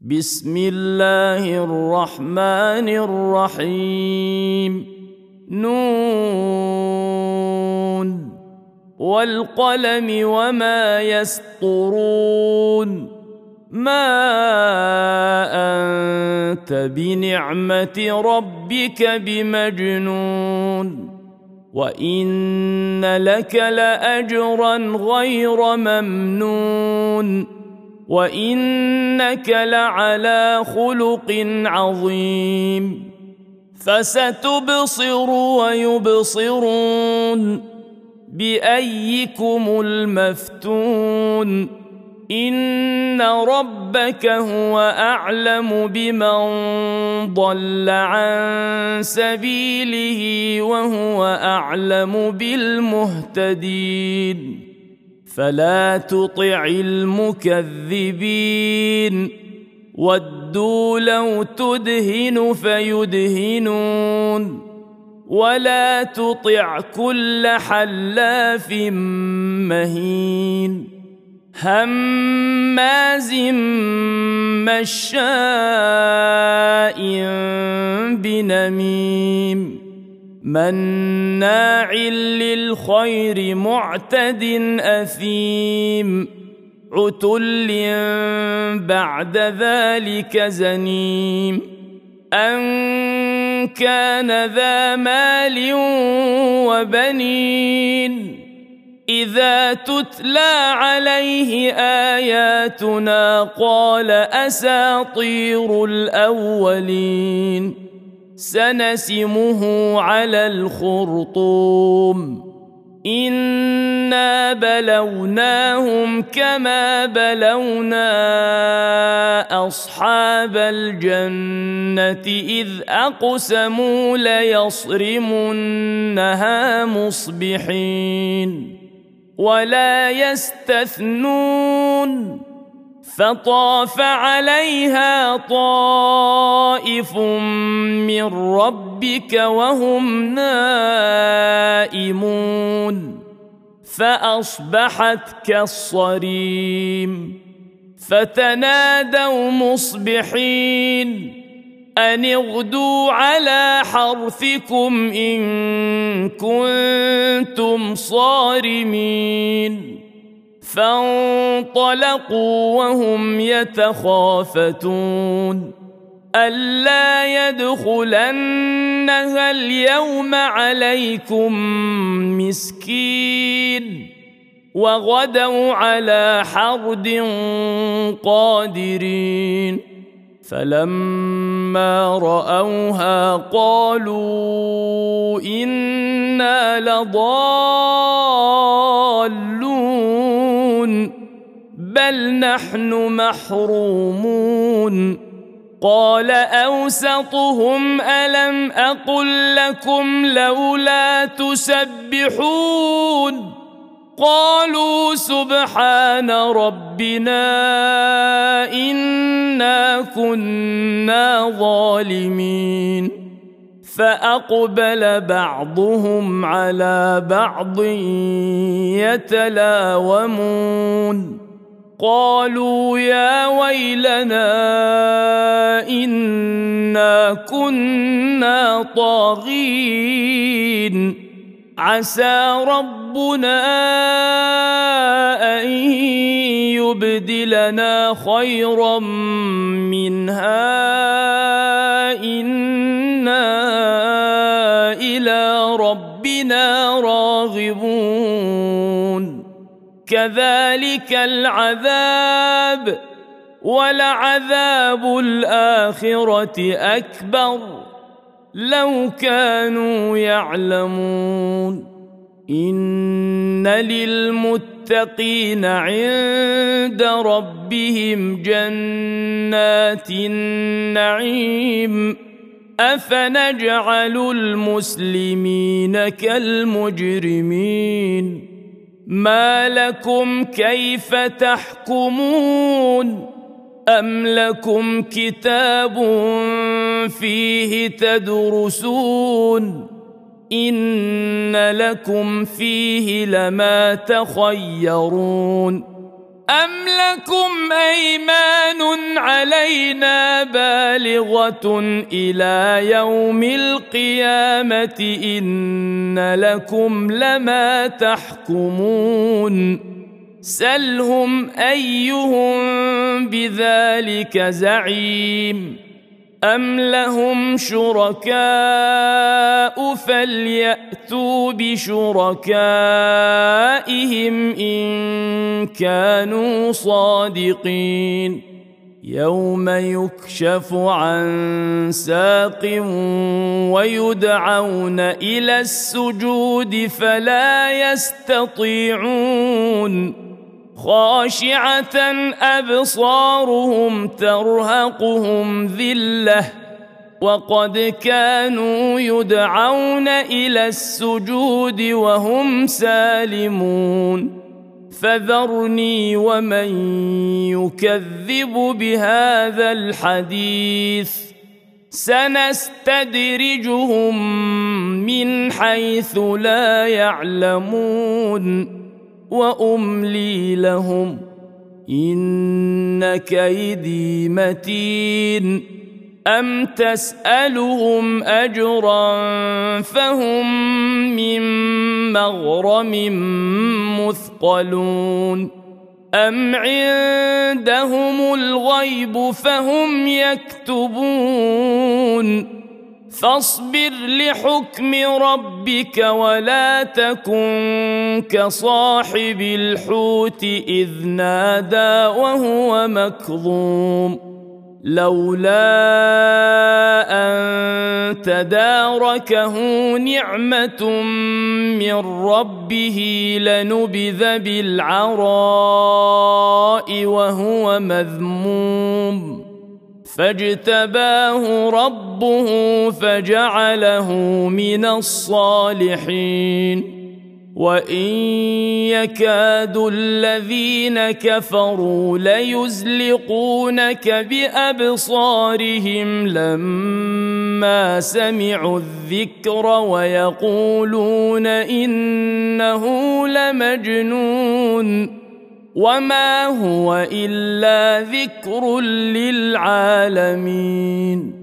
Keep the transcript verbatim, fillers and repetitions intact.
بسم الله الرحمن الرحيم. نون والقلم وما يسطرون. ما أنت بنعمة ربك بمجنون وإن لك لأجرا غير ممنون وإنك لعلى خلق عظيم. فستبصر ويبصرون بأيكم المفتون. إن ربك هو أعلم بمن ضل عن سبيله وهو أعلم بالمهتدين. فلا تطع المكذبين ودوا لو تدهن فيدهنون ولا تطع كل حلاف مهين هماز مشاء بنميم مناع للخير معتد أثيم عتل بعد ذلك زنيم أن كان ذا مال وبنين إذا تتلى عليه آياتنا قال أساطير الأولين سنسمه على الخرطوم. إنا بلوناهم كما بلونا أصحاب الجنة إذ أقسموا ليصرمنها مصبحين ولا يستثنون فطاف عليها طائف من ربك وهم نائمون فأصبحت كالصريم. فتنادوا مصبحين أن اغدوا على حرثكم إن كنتم صارمين. فانطلقوا وهم يتخافتون ألا يدخلنها اليوم عليكم مسكين وغدوا على حرد قادرين. فلما رأوها قالوا إنا لضالون بل نحن محرومون. قال أوسطهم ألم أقل لكم لولا تسبحون قالوا سبحان ربنا إنا كنا ظالمين. فأقبل بعضهم على بعض يتلاومون قالوا يا ويلنا إنا كنا طاغين عسى ربنا أن يبدلنا خيرا منها إنا إلى ربنا راغبون. كذلك العذاب ولعذاب الآخرة أكبر لو كانوا يعلمون. إن للمتقين عند ربهم جنات النعيم أفنجعل المسلمين كالمجرمين ما لكم كيف تحكمون أم لكم كتاب فيه تدرسون إن لكم فيه لما تخيرون أم لكم أيمان علينا بالغة إلى يوم القيامة إن لكم لما تحكمون سلهم أيهم بذلك زعيم أم لهم شركاء فليأتوا بشركائهم إن كانوا صادقين يوم يكشف عن ساق ويدعون إلى السجود فلا يستطيعون خاشعة أبصارهم ترهقهم ذلة وقد كانوا يدعون إلى السجود وهم سالمون فذرني ومن يكذب بهذا الحديث سنستدرجهم من حيث لا يعلمون وأملي لهم إن كيدي متين أم تسألهم أجرا فهم من مغرم مثقلون أم عندهم الغيب فهم يكتبون فاصبر لحكم ربك ولا تكن كصاحب الحوت إذ نادى وهو مكظوم لولا أن تداركه نعمة من ربه لنبذ بالعراء وهو مذموم فاجتباه ربه فجعله من الصالحين وإن يكاد الذين كفروا ليزلقونك بأبصارهم لما سمعوا الذكر ويقولون إنه لمجنون وما هو إلا ذكر للعالمين